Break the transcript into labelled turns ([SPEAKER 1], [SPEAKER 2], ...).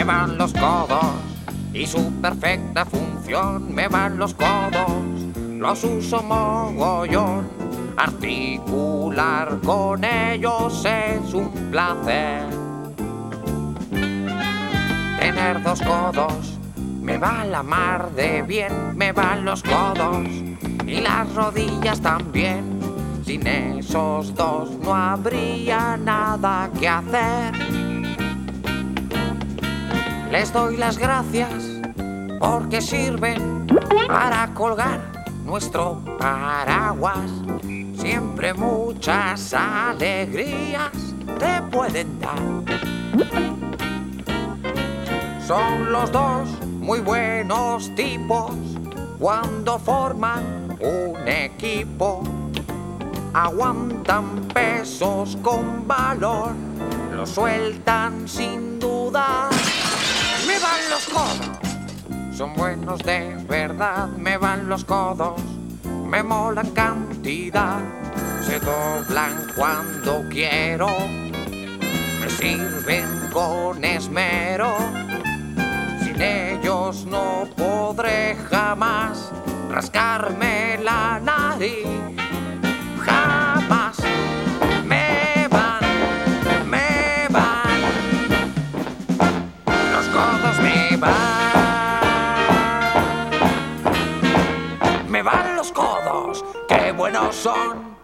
[SPEAKER 1] van los codos y su perfecta función. Me van los codos, los uso mogollón. Articular con ellos es un placer. Tener dos codos me va la mar de bien. Me van los codos y las rodillas también. Sin esos dos no habría nada que hacer. Les doy las gracias porque sirven para colgar nuestro paraguas. Siempre muchas alegrías te pueden dar. Son los dos muy buenos tipos cuando forman un equipo. Aguantan pesos con valor, lo sueltan sin duda. Me van los codos, son buenos de verdad. Me van los codos, me molan cantidad. Se doblan cuando quiero, me sirven con esmero. Sin ellos no podré jamás rascarme la nariz. Jamás me van. Los codos me van los codos, qué buenos son.